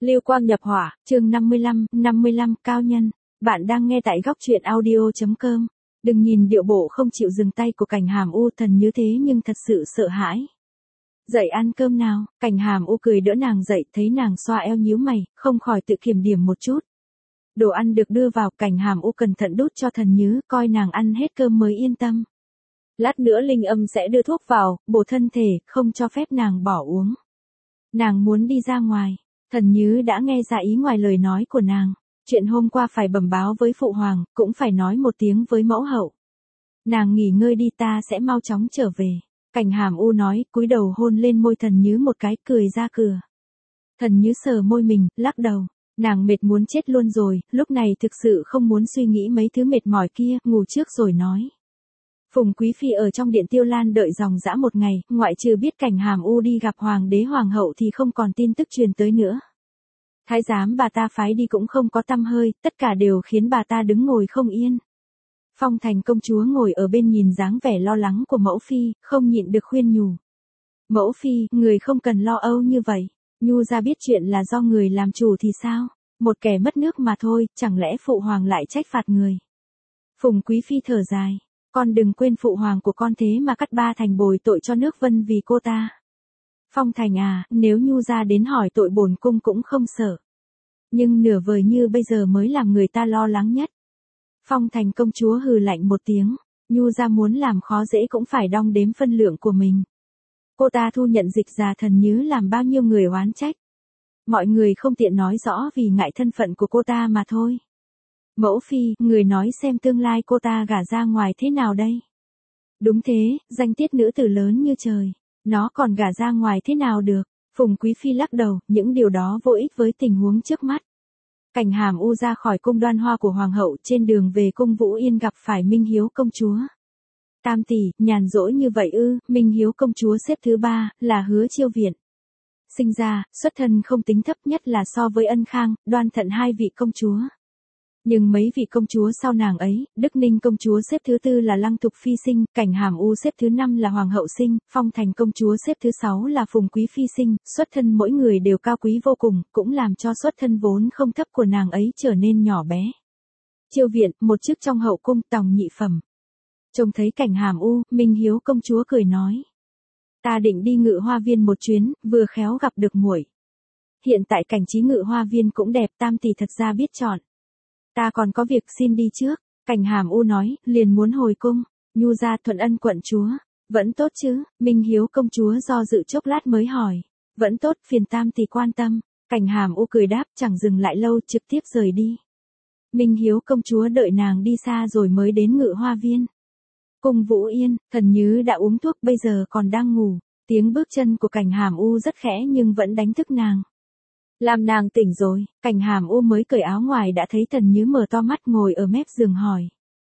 Lưu quang nhập hỏa, chương 55, cao nhân. Bạn đang nghe tại góc truyện audio.com. Đừng nhìn điệu bộ không chịu dừng tay của Cảnh Hàm U thần như thế nhưng thật sự sợ hãi. Dậy ăn cơm nào, Cảnh Hàm U cười đỡ nàng dậy, thấy nàng xoa eo nhíu mày, không khỏi tự kiểm điểm một chút. Đồ ăn được đưa vào, Cảnh Hàm U cẩn thận đút cho thần nhứ, coi nàng ăn hết cơm mới yên tâm. Lát nữa Linh Âm sẽ đưa thuốc vào, bổ thân thể, không cho phép nàng bỏ uống. Nàng muốn đi ra ngoài. Thần Nhứ đã nghe ra ý ngoài lời nói của nàng. Chuyện hôm qua phải bẩm báo với phụ hoàng, cũng phải nói một tiếng với mẫu hậu. Nàng nghỉ ngơi đi, ta sẽ mau chóng trở về. Cảnh Hàm U nói, cúi đầu hôn lên môi Thần Nhứ một cái, cười ra cửa. Thần Nhứ sờ môi mình, lắc đầu. Nàng mệt muốn chết luôn rồi, lúc này thực sự không muốn suy nghĩ mấy thứ mệt mỏi kia, ngủ trước rồi nói. Phùng Quý Phi ở trong điện Tiêu Lan đợi dòng dã một ngày, ngoại trừ biết Cảnh Hàm U đi gặp hoàng đế hoàng hậu thì không còn tin tức truyền tới nữa. Thái giám bà ta phái đi cũng không có tăm hơi, tất cả đều khiến bà ta đứng ngồi không yên. Phong Thành công chúa ngồi ở bên nhìn dáng vẻ lo lắng của mẫu phi, không nhịn được khuyên nhủ. Mẫu phi, người không cần lo âu như vậy, Nhu ra biết chuyện là do người làm chủ thì sao, một kẻ mất nước mà thôi, chẳng lẽ phụ hoàng lại trách phạt người. Phùng Quý Phi thở dài. Con đừng quên phụ hoàng của con thế mà cắt ba thành bồi tội cho nước Vân vì cô ta. Phong Thành à, nếu Nhu ra đến hỏi tội bổn cung cũng không sợ. Nhưng nửa vời như bây giờ mới làm người ta lo lắng nhất. Phong Thành công chúa hừ lạnh một tiếng, Nhu ra muốn làm khó dễ cũng phải đong đếm phân lượng của mình. Cô ta thu nhận Dịch già Thần Nhứ làm bao nhiêu người oán trách. Mọi người không tiện nói rõ vì ngại thân phận của cô ta mà thôi. Mẫu phi, người nói xem tương lai cô ta gả ra ngoài thế nào đây? Đúng thế, danh tiết nữ tử lớn như trời, nó còn gả ra ngoài thế nào được? Phùng Quý Phi lắc đầu, những điều đó vô ích với tình huống trước mắt. Cảnh Hàm U ra khỏi cung Đoan Hoa của hoàng hậu, trên đường về cung Vũ Yên gặp phải Minh Hiếu công chúa. Tam tỷ, nhàn rỗi như vậy ư? Minh Hiếu công chúa xếp thứ 3, là Hứa Chiêu Viện. Sinh ra, xuất thân không tính thấp, nhất là so với Ân Khang, Đoan Thận hai vị công chúa. Nhưng mấy vị công chúa sau nàng ấy, Đức Ninh công chúa xếp thứ 4 là Lăng Thục Phi sinh, Cảnh Hàm U xếp thứ 5 là Hoàng hậu sinh, Phong Thành công chúa xếp thứ 6 là Phùng Quý Phi sinh, xuất thân mỗi người đều cao quý vô cùng, cũng làm cho xuất thân vốn không thấp của nàng ấy trở nên nhỏ bé. Chiêu Viện, một chức trong hậu cung, tòng nhị phẩm. Trông thấy Cảnh Hàm U, Minh Hiếu công chúa cười nói. Ta định đi Ngự Hoa Viên một chuyến, vừa khéo gặp được muội. Hiện tại cảnh trí Ngự Hoa Viên cũng đẹp, tam tỷ thật ra biết chọn. Ta còn có việc xin đi trước, Cảnh Hàm U nói, liền muốn hồi cung. Nhu ra Thuận Ân quận chúa, vẫn tốt chứ? Minh Hiếu công chúa do dự chốc lát mới hỏi. Vẫn tốt, phiền tam tỷ quan tâm. Cảnh Hàm U cười đáp, chẳng dừng lại lâu, trực tiếp rời đi. Minh Hiếu công chúa đợi nàng đi xa rồi mới đến Ngự Hoa Viên. Cung Vũ Yên, Thần Nhứ đã uống thuốc, bây giờ còn đang ngủ. Tiếng bước chân của Cảnh Hàm U rất khẽ nhưng vẫn đánh thức nàng. Làm nàng tỉnh rồi, Cảnh Hàm U mới cởi áo ngoài đã thấy Thần Nhứ mở to mắt ngồi ở mép giường hỏi.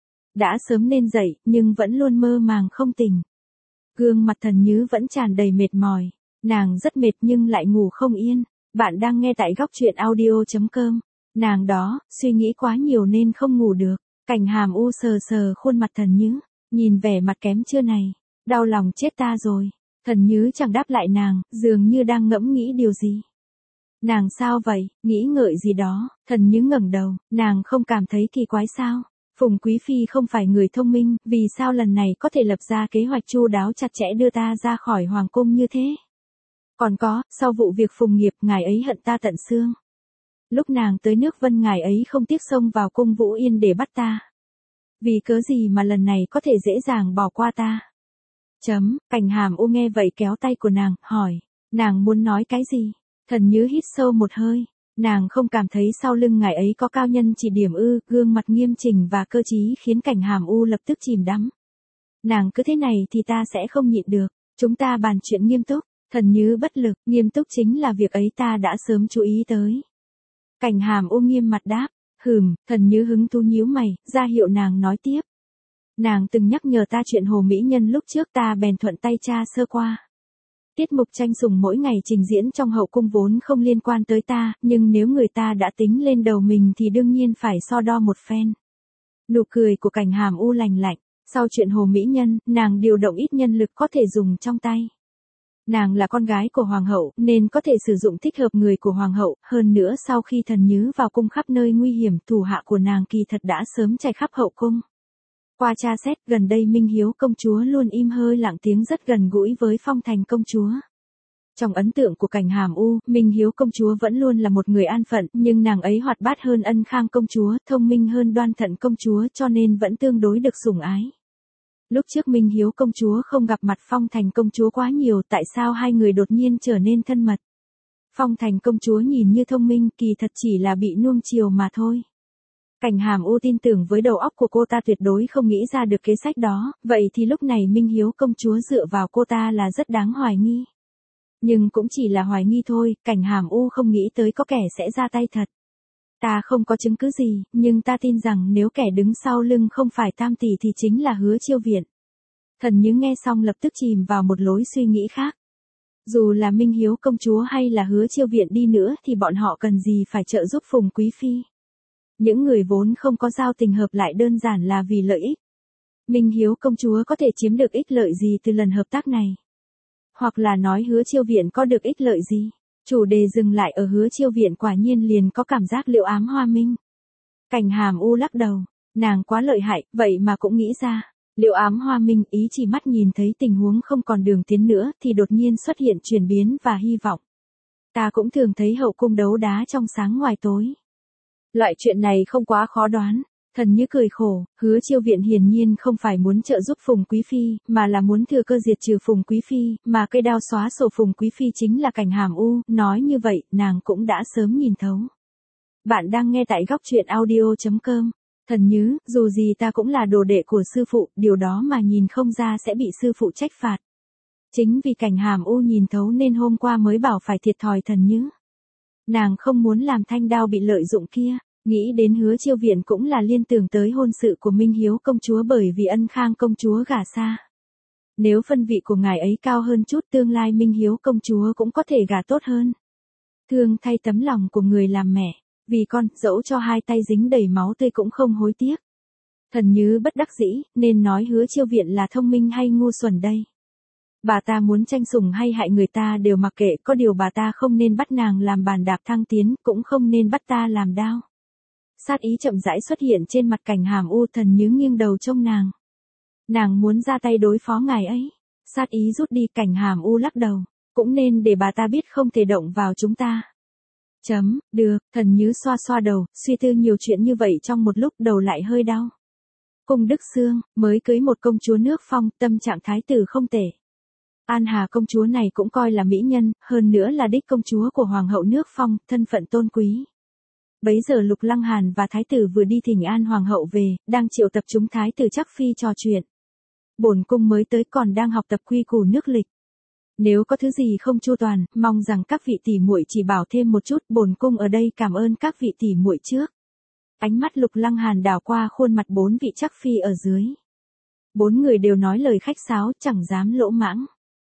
Đã sớm nên dậy, nhưng vẫn luôn mơ màng không tỉnh. Gương mặt Thần Nhứ vẫn tràn đầy mệt mỏi. Nàng rất mệt nhưng lại ngủ không yên. Bạn đang nghe tại góc truyện audio.com. Nàng đó, suy nghĩ quá nhiều nên không ngủ được. Cảnh Hàm U sờ sờ khuôn mặt Thần Nhứ, nhìn vẻ mặt kém chưa này. Đau lòng chết ta rồi. Thần Nhứ chẳng đáp lại nàng, dường như đang ngẫm nghĩ điều gì. Nàng sao vậy, nghĩ ngợi gì đó, Thần Nhứ ngẩng đầu, nàng không cảm thấy kỳ quái sao? Phùng Quý Phi không phải người thông minh, vì sao lần này có thể lập ra kế hoạch chu đáo chặt chẽ đưa ta ra khỏi hoàng cung như thế? Còn có, sau vụ việc Phùng Nghiệp, ngài ấy hận ta tận xương. Lúc nàng tới nước Vân ngài ấy không tiếc xông vào cung Vũ Yên để bắt ta. Vì cớ gì mà lần này có thể dễ dàng bỏ qua ta? Cảnh Hàm U nghe vậy kéo tay của nàng, hỏi, nàng muốn nói cái gì? Thần Nhứ hít sâu một hơi, nàng không cảm thấy sau lưng ngài ấy có cao nhân chỉ điểm ư? Gương mặt nghiêm chỉnh và cơ trí khiến Cảnh Hàm U lập tức chìm đắm. Nàng cứ thế này thì ta sẽ không nhịn được, chúng ta bàn chuyện nghiêm túc. Thần Nhứ bất lực, nghiêm túc chính là việc ấy ta đã sớm chú ý tới. Cảnh Hàm U nghiêm mặt đáp, Thần Nhứ hứng thú nhíu mày, ra hiệu nàng nói tiếp. Nàng từng nhắc nhở ta chuyện Hồ Mỹ Nhân lúc trước, ta bèn thuận tay tra sơ qua. Tiết mục tranh sủng mỗi ngày trình diễn trong hậu cung vốn không liên quan tới ta, nhưng nếu người ta đã tính lên đầu mình thì đương nhiên phải so đo một phen. Nụ cười của Cảnh Hàm U lành lạnh, sau chuyện Hồ Mỹ Nhân, nàng điều động ít nhân lực có thể dùng trong tay. Nàng là con gái của hoàng hậu, nên có thể sử dụng thích hợp người của hoàng hậu, hơn nữa sau khi Thần Nhứ vào cung khắp nơi nguy hiểm, thủ hạ của nàng kỳ thật đã sớm chạy khắp hậu cung. Qua tra xét, gần đây Minh Hiếu công chúa luôn im hơi lặng tiếng rất gần gũi với Phong Thành công chúa. Trong ấn tượng của Cảnh Hàm U, Minh Hiếu công chúa vẫn luôn là một người an phận, nhưng nàng ấy hoạt bát hơn Ân Khang công chúa, thông minh hơn Đoan Thận công chúa cho nên vẫn tương đối được sủng ái. Lúc trước Minh Hiếu công chúa không gặp mặt Phong Thành công chúa quá nhiều, tại sao hai người đột nhiên trở nên thân mật? Phong Thành công chúa nhìn như thông minh, kỳ thật chỉ là bị nuông chiều mà thôi. Cảnh Hàm U tin tưởng với đầu óc của cô ta tuyệt đối không nghĩ ra được kế sách đó, vậy thì lúc này Minh Hiếu công chúa dựa vào cô ta là rất đáng hoài nghi. Nhưng cũng chỉ là hoài nghi thôi, Cảnh Hàm U không nghĩ tới có kẻ sẽ ra tay thật. Ta không có chứng cứ gì, nhưng ta tin rằng nếu kẻ đứng sau lưng không phải Tam tỷ thì chính là Hứa Chiêu Viện. Thần Nhứ nghe xong lập tức chìm vào một lối suy nghĩ khác. Dù là Minh Hiếu công chúa hay là Hứa Chiêu Viện đi nữa thì bọn họ cần gì phải trợ giúp Phùng Quý Phi. Những người vốn không có giao tình hợp lại đơn giản là vì lợi ích. Minh Hiếu công chúa có thể chiếm được ích lợi gì từ lần hợp tác này? Hoặc là nói Hứa Chiêu Viện có được ích lợi gì? Chủ đề dừng lại ở Hứa Chiêu Viện quả nhiên liền có cảm giác Liệu Ám Hoa Minh. Cảnh Hàm U lắc đầu, nàng quá lợi hại, vậy mà cũng nghĩ ra. Liệu Ám Hoa Minh ý chỉ mắt nhìn thấy tình huống không còn đường tiến nữa thì đột nhiên xuất hiện chuyển biến và hy vọng. Ta cũng thường thấy hậu cung đấu đá trong sáng ngoài tối. Loại chuyện này không quá khó đoán. Thần Như cười khổ, Hứa Chiêu Viện hiển nhiên không phải muốn trợ giúp Phùng Quý Phi, mà là muốn thừa cơ diệt trừ Phùng Quý Phi, mà cây đao xóa sổ Phùng Quý Phi chính là Cảnh Hàm U, nói như vậy, nàng cũng đã sớm nhìn thấu. Bạn đang nghe tại góc truyện audio.com. Thần Như, dù gì ta cũng là đồ đệ của sư phụ, điều đó mà nhìn không ra sẽ bị sư phụ trách phạt. Chính vì Cảnh Hàm U nhìn thấu nên hôm qua mới bảo phải thiệt thòi Thần Như. Nàng không muốn làm thanh đao bị lợi dụng kia. Nghĩ đến Hứa Chiêu Viện cũng là liên tưởng tới hôn sự của Minh Hiếu công chúa bởi vì Ân Khang công chúa gả xa. Nếu phân vị của ngài ấy cao hơn chút tương lai Minh Hiếu công chúa cũng có thể gả tốt hơn. Thương thay tấm lòng của người làm mẹ, vì con, dẫu cho hai tay dính đầy máu tươi cũng không hối tiếc. Thần Như bất đắc dĩ, nên nói Hứa Chiêu Viện là thông minh hay ngu xuẩn đây. Bà ta muốn tranh sủng hay hại người ta đều mặc kệ, có điều bà ta không nên bắt nàng làm bàn đạp thăng tiến, cũng không nên bắt ta làm đao. Sát ý chậm rãi xuất hiện trên mặt Cảnh Hàm U, Thần Như nghiêng đầu trông nàng. Nàng muốn ra tay đối phó ngài ấy. Sát ý rút đi, Cảnh Hàm U lắc đầu. Cũng nên để bà ta biết không thể động vào chúng ta. Được, Thần Như xoa xoa đầu, suy tư nhiều chuyện như vậy trong một lúc đầu lại hơi đau. Cung Đức Sương, mới cưới một công chúa nước Phong, tâm trạng thái tử không tệ. An Hà công chúa này cũng coi là mỹ nhân, hơn nữa là đích công chúa của Hoàng hậu nước Phong, thân phận tôn quý. Bấy giờ Lục Lăng Hàn và thái tử vừa đi thỉnh an hoàng hậu về, đang triệu tập chúng thái tử Trắc Phi trò chuyện. Bổn cung mới tới còn đang học tập quy củ nước lịch. Nếu có thứ gì không chu toàn, mong rằng các vị tỷ muội chỉ bảo thêm một chút, bổn cung ở đây cảm ơn các vị tỷ muội trước. Ánh mắt Lục Lăng Hàn đảo qua khuôn mặt bốn vị Trắc Phi ở dưới. Bốn người đều nói lời khách sáo, chẳng dám lỗ mãng.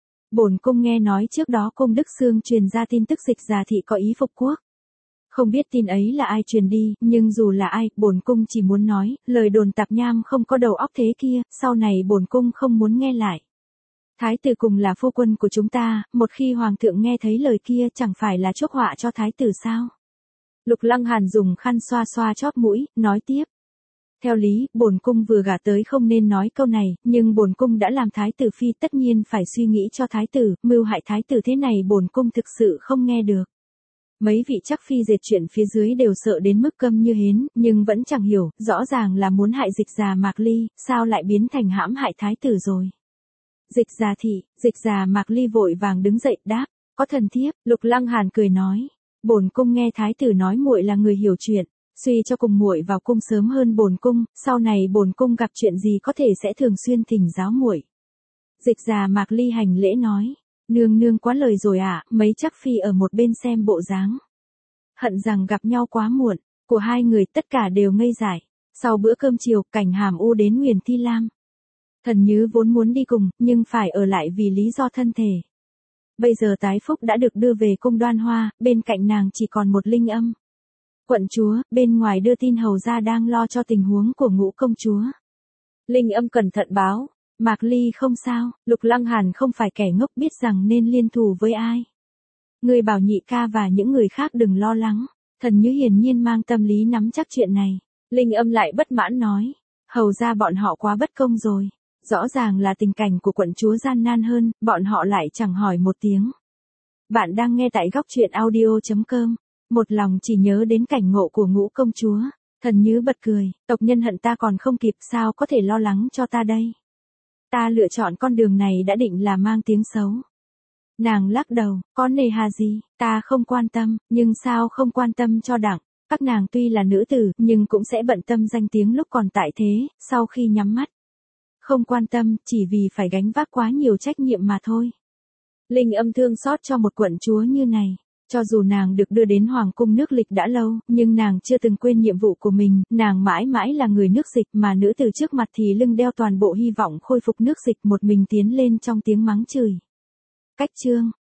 Bổn cung nghe nói trước đó Cung Đức Sương truyền ra tin tức Dịch Già thị có ý phục quốc. Không biết tin ấy là ai truyền đi, nhưng dù là ai, bổn cung chỉ muốn nói, lời đồn tạp nham không có đầu óc thế kia, sau này bổn cung không muốn nghe lại. Thái tử cùng là phu quân của chúng ta, một khi hoàng thượng nghe thấy lời kia chẳng phải là chuốc họa cho thái tử sao? Lục Lăng Hàn dùng khăn xoa xoa chóp mũi, nói tiếp. Theo lý, bổn cung vừa gả tới không nên nói câu này, nhưng bổn cung đã làm thái tử phi tất nhiên phải suy nghĩ cho thái tử, mưu hại thái tử thế này bổn cung thực sự không nghe được. Mấy vị Trắc Phi dệt chuyện phía dưới đều sợ đến mức câm như hến, nhưng vẫn chẳng hiểu, rõ ràng là muốn hại Dịch Già Mạc Ly, sao lại biến thành hãm hại thái tử rồi. Dịch Già thị, Dịch Già Mạc Ly vội vàng đứng dậy đáp, có thần thiếp. Lục Lăng Hàn cười nói, bổn cung nghe thái tử nói muội là người hiểu chuyện, suy cho cùng muội vào cung sớm hơn bổn cung, sau này bổn cung gặp chuyện gì có thể sẽ thường xuyên thỉnh giáo muội. Dịch Già Mạc Ly hành lễ nói, nương nương quá lời rồi ạ. Mấy Trắc Phi ở một bên xem bộ dáng. Hận rằng gặp nhau quá muộn, của hai người tất cả đều ngây dại. Sau bữa cơm chiều, Cảnh Hàm U đến Nguyền Thi Lam. Thần Như vốn muốn đi cùng, nhưng phải ở lại vì lý do thân thể. Bây giờ Tái Phúc đã được đưa về cung Đoan Hoa, bên cạnh nàng chỉ còn một Linh Âm. Quận chúa, bên ngoài đưa tin hầu ra đang lo cho tình huống của Ngũ công chúa. Linh Âm cẩn thận báo, Mạc Ly không sao, Lục Lăng Hàn không phải kẻ ngốc biết rằng nên liên thù với ai. Người bảo nhị ca và những người khác đừng lo lắng, Thần Như hiển nhiên mang tâm lý nắm chắc chuyện này. Linh Âm lại bất mãn nói, hầu ra bọn họ quá bất công rồi. Rõ ràng là tình cảnh của quận chúa gian nan hơn, bọn họ lại chẳng hỏi một tiếng. Bạn đang nghe tại góc truyện audio.com. Một lòng chỉ nhớ đến cảnh ngộ của Ngũ công chúa. Thần Như bật cười, tộc nhân hận ta còn không kịp, sao có thể lo lắng cho ta đây. Ta lựa chọn con đường này đã định là mang tiếng xấu. Nàng lắc đầu, có nề hà gì, ta không quan tâm, nhưng sao không quan tâm cho đặng. Các nàng tuy là nữ tử, nhưng cũng sẽ bận tâm danh tiếng lúc còn tại thế, sau khi nhắm mắt. Không quan tâm, chỉ vì phải gánh vác quá nhiều trách nhiệm mà thôi. Linh Âm thương xót cho một quận chúa như này. Cho dù nàng được đưa đến Hoàng cung nước Lịch đã lâu, nhưng nàng chưa từng quên nhiệm vụ của mình, nàng mãi mãi là người nước Dịch mà nữ tử trước mặt thì lưng đeo toàn bộ hy vọng khôi phục nước Dịch, một mình tiến lên trong tiếng mắng chửi. Cách chương